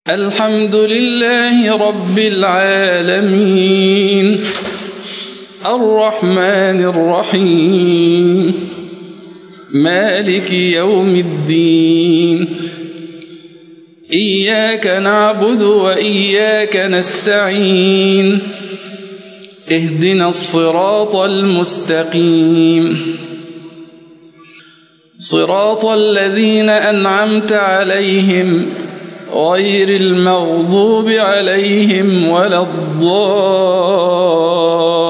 الحمد لله رب العالمين الرحمن الرحيم مالك يوم الدين إياك نعبد وإياك نستعين اهدنا الصراط المستقيم صراط الذين أنعمت عليهم غير المغضوب عليهم ولا الضالين